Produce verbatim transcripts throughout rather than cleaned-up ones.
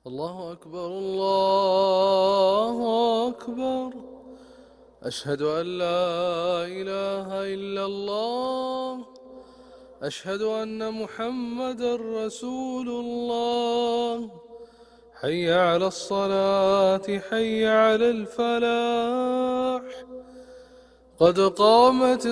الله أكبر الله أكبر. أشهد أن لا إله إلا الله. أشهد أن محمدًا رسول الله. حي على الصلاة حي على الفلاح. قد قامت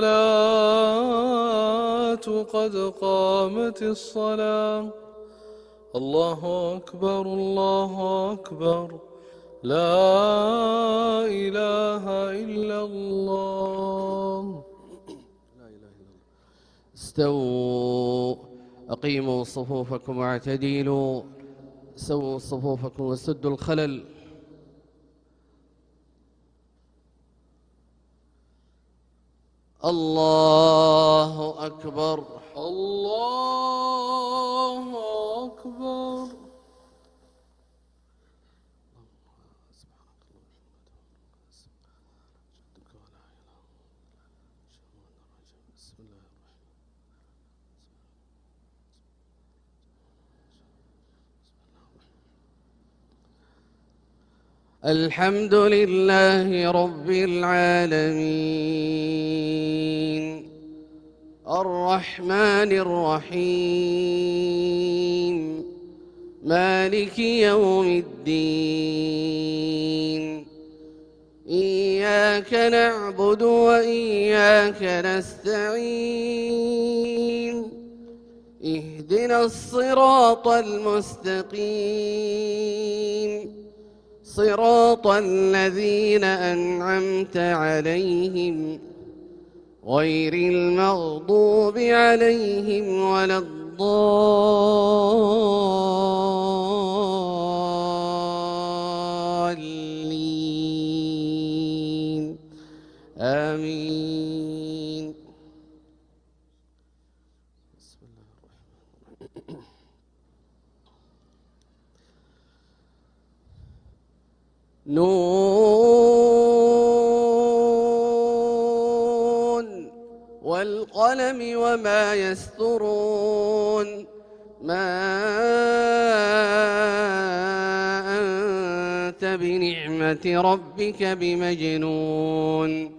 الصلاة قد قامت الصلاة. الله أكبر الله أكبر. لا إله إلا الله. استووا، أقيموا صفوفكم واعتدلوا، سووا صفوفكم وسدوا الخلل. الله أكبر الله أكبر. الحمد لله رب العالمين، الرحمن الرحيم، مالك يوم الدين. إياك نعبد وإياك نستعين. اهدنا الصراط المستقيم، صراط الذين أنعمت عليهم غير المغضوب عليهم ولا الضالين. آمين. بسم الله الرحمن الرحيم. نون والقلم وما يسطرون. ما أنت بنعمة ربك بمجنون،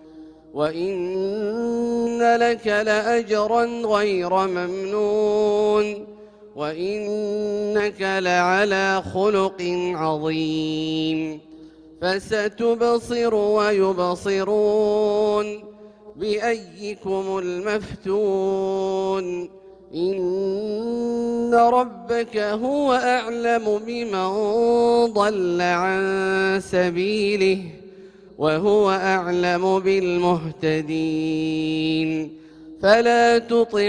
وإن لك لأجرا غير ممنون، وإنك لعلى خلق عظيم. فستبصر ويبصرون بأيكم المفتون. إن ربك هو أعلم بمن ضل عن سبيله وهو أعلم بالمهتدين. فلا تطع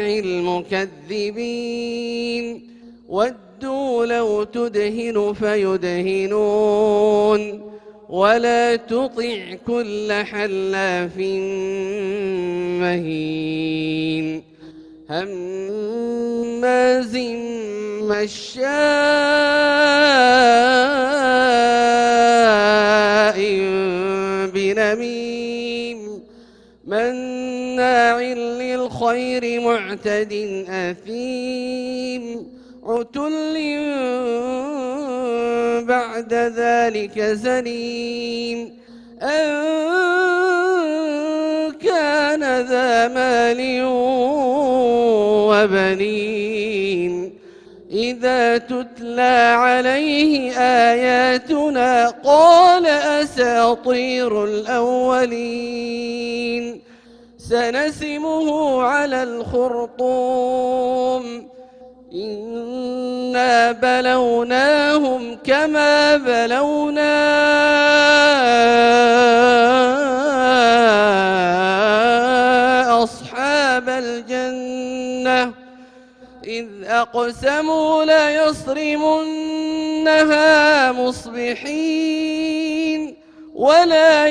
المكذبين، ودوا لو تدهن فيدهنون. ولا تطع كل حلاف مهين، هماز مشاء بنميم، مناع للخير معتد أثيم. عتل بعد ذلك زنيم، أن كان ذا مال وبنين. إذا تتلى عليه آياتنا قال أساطير الأولين. سنسمه على الخرطوم. إنا بلوناهم كما بلونا أصحاب الجنة إذ أقسموا ليصرمنها مصبحين ولا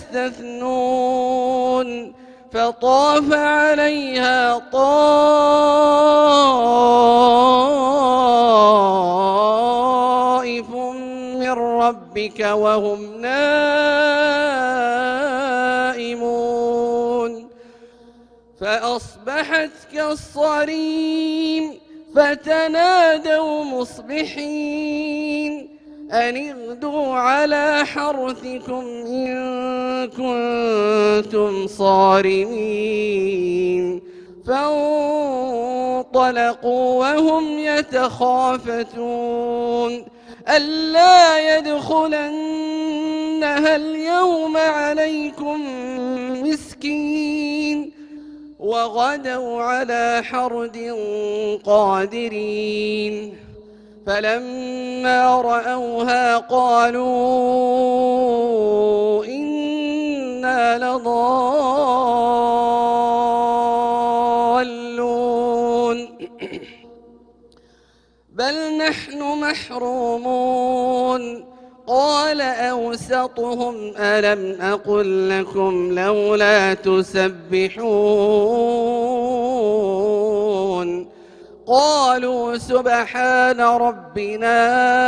يستثنون. فطاف عليها طائف من ربك وهم نائمون. فأصبحت كالصريم فتنادوا مصبحين أن اغدوا على حرثكم إن كنتم صارمين فانطلقوا وهم يتخافتون ألا يدخلنها اليوم عليكم مسكين وغدوا على حرد قادرين فلما رأوها قالوا إنا لضالون بل نحن محرومون قال أوسطهم ألم أقل لكم لولا تسبحون قالوا سبحان ربنا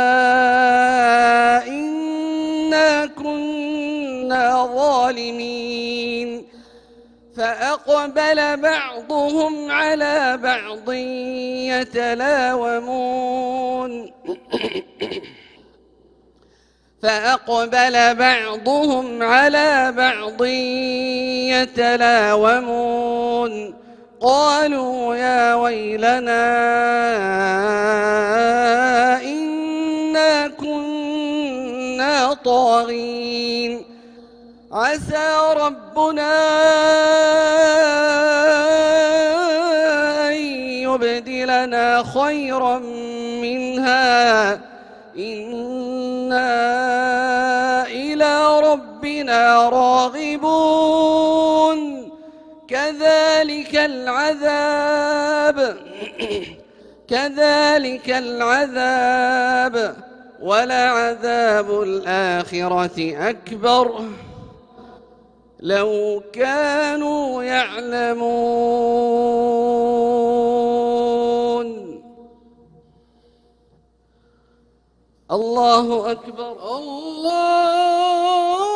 إنا كنا ظالمين فأقبل بعضهم على بعض يتلاومون فأقبل بعضهم على بعض يتلاومون قالوا يا ويلنا إنا كنا طاغين عسى ربنا أن يبدلنا خيرا منها إنا إلى ربنا راغبون كذلك العذاب كذلك العذاب ولعذاب الآخرة أكبر لو كانوا يعلمون الله أكبر الله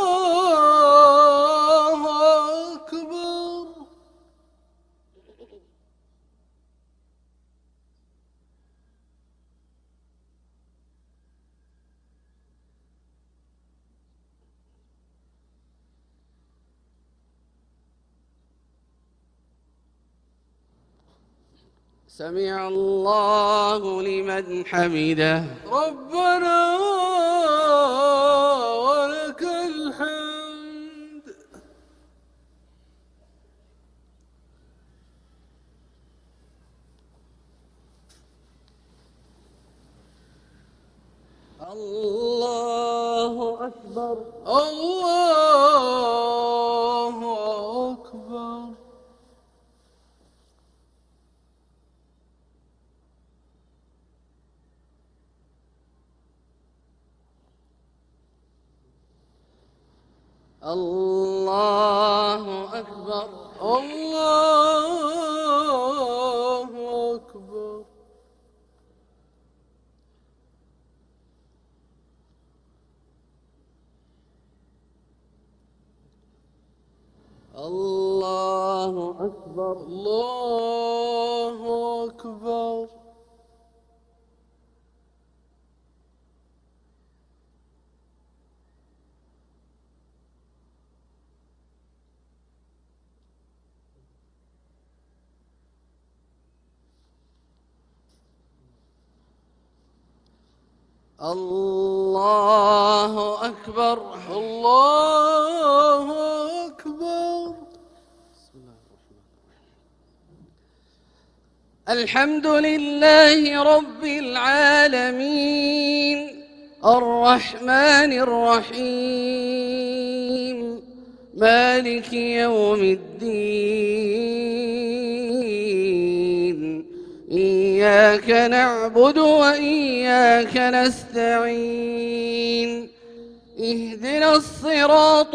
أكبر. سمع الله لمن حمده ربنا ولك الحمد. الله أكبر الله أكبر. الله أكبر الله أكبر. الله أكبر الله أكبر. الله أكبر الله أكبر. الحمد لله رب العالمين الرحمن الرحيم مالك يوم الدين إياك نعبد وإياك نستعين اهدنا الصراط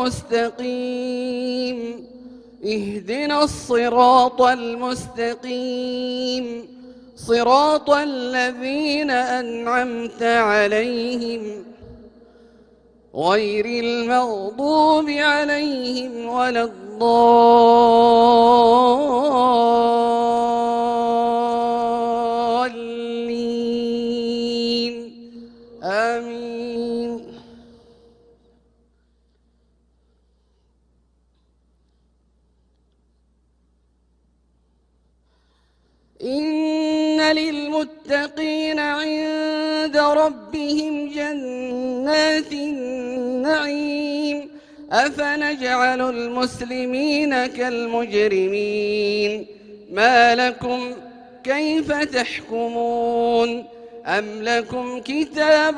المستقيم اهدنا الصراط المستقيم صراط الذين أنعمت عليهم غير المغضوب عليهم ولا الضالين آمين. إن للمتقين عند ربهم جنات النعيم أفنجعل المسلمين كالمجرمين ما لكم كيف تحكمون أم لكم كتاب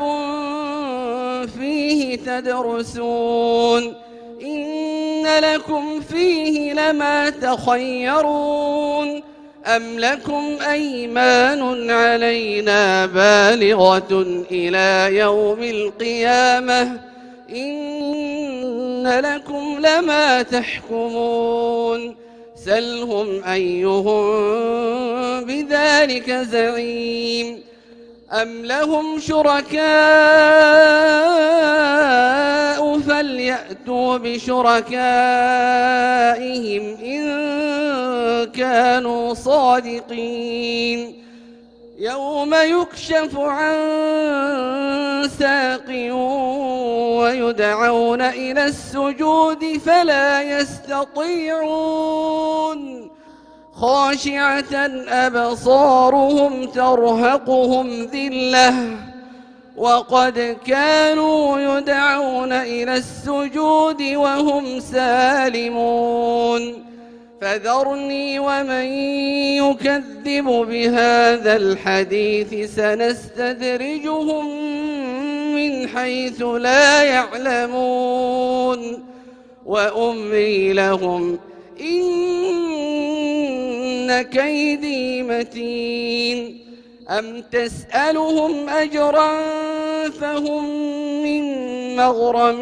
فيه تدرسون إن لكم فيه لما تخيرون أم لكم أيمان علينا بالغة إلى يوم القيامة إن لكم لما تحكمون سلهم أيهم بذلك زعيم أم لهم شركاء فليأتوا بشركائهم إن كانوا صادقين يوم يكشف عن ساق ويدعون إلى السجود فلا يستطيعون خاشعة أبصارهم ترهقهم ذلة وقد كانوا يدعون إلى السجود وهم سالمون فذرني ومن يكذب بهذا الحديث سنستدرجهم من حيث لا يعلمون وأملي لهم إن كيدي متين أم تسألهم أجرا فهم من مغرم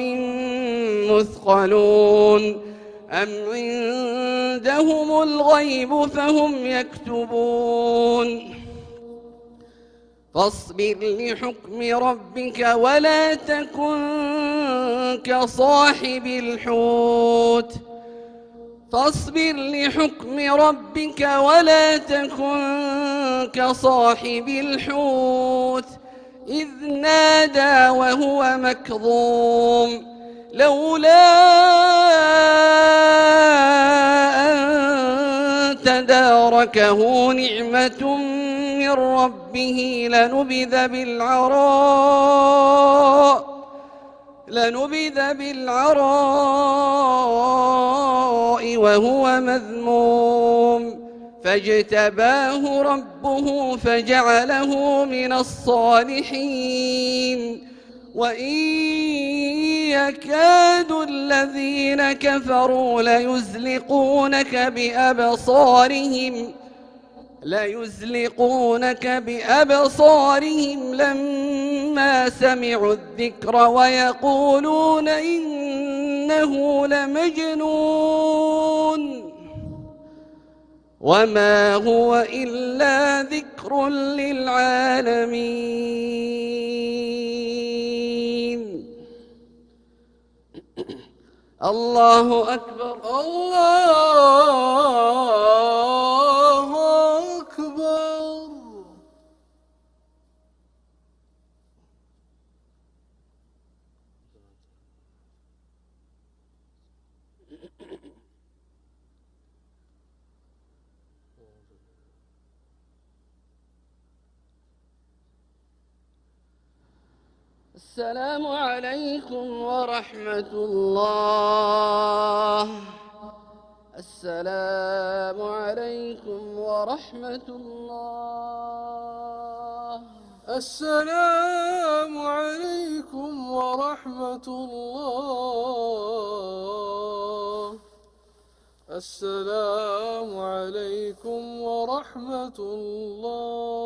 مثقلون أم عندهم الغيب فهم يكتبون فاصبر لحكم ربك ولا تكن كصاحب الحوت فاصبر لحكم ربك ولا تكن كصاحب الحوت إذ نادى وهو مكظوم لولا أن تداركه نعمة من ربه لنبذ بالعراء لنبذ بالعراء وهو مذموم فاجتباه ربه فجعله من الصالحين وإن يكاد الذين كفروا ليزلقونك بأبصارهم ليزلقونك بأبصارهم لما سمعوا الذكر ويقولون إنه لمجنون وما هو إلا ذكر للعالمين. الله أكبر الله أكبر. السلام عليكم ورحمة الله. السلام عليكم ورحمة الله. السلام عليكم ورحمة الله. السلام عليكم ورحمة الله.